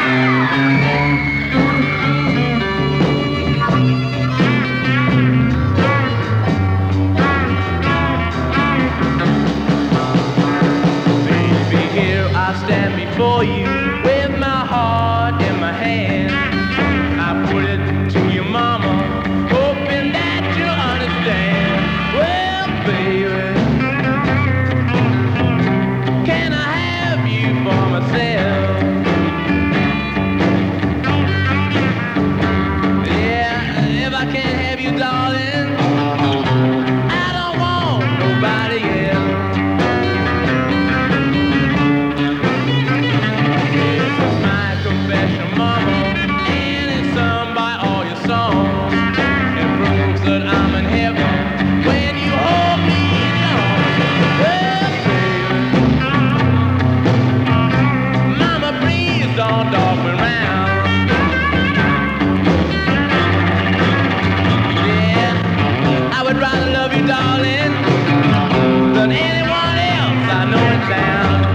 For you with my heart in my hand. I put it to your mama, hoping that you'll understand. Well, baby, can I have you for myself? Yeah, if I can't have you, darling, I don't want nobody else. Darling, than anyone else I know in town.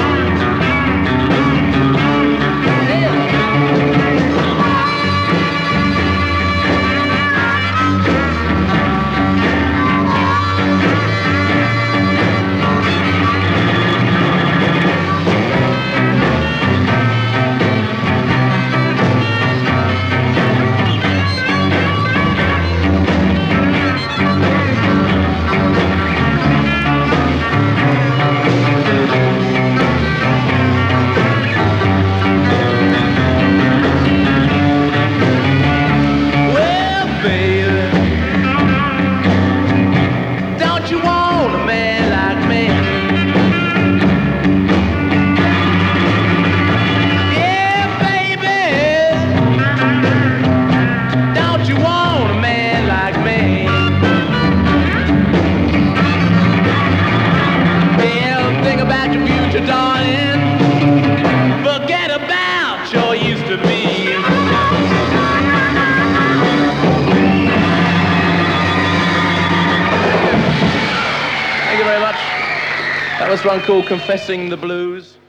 Darling, forget about your used to be. Thank you very much. That was one called Confessing the Blues.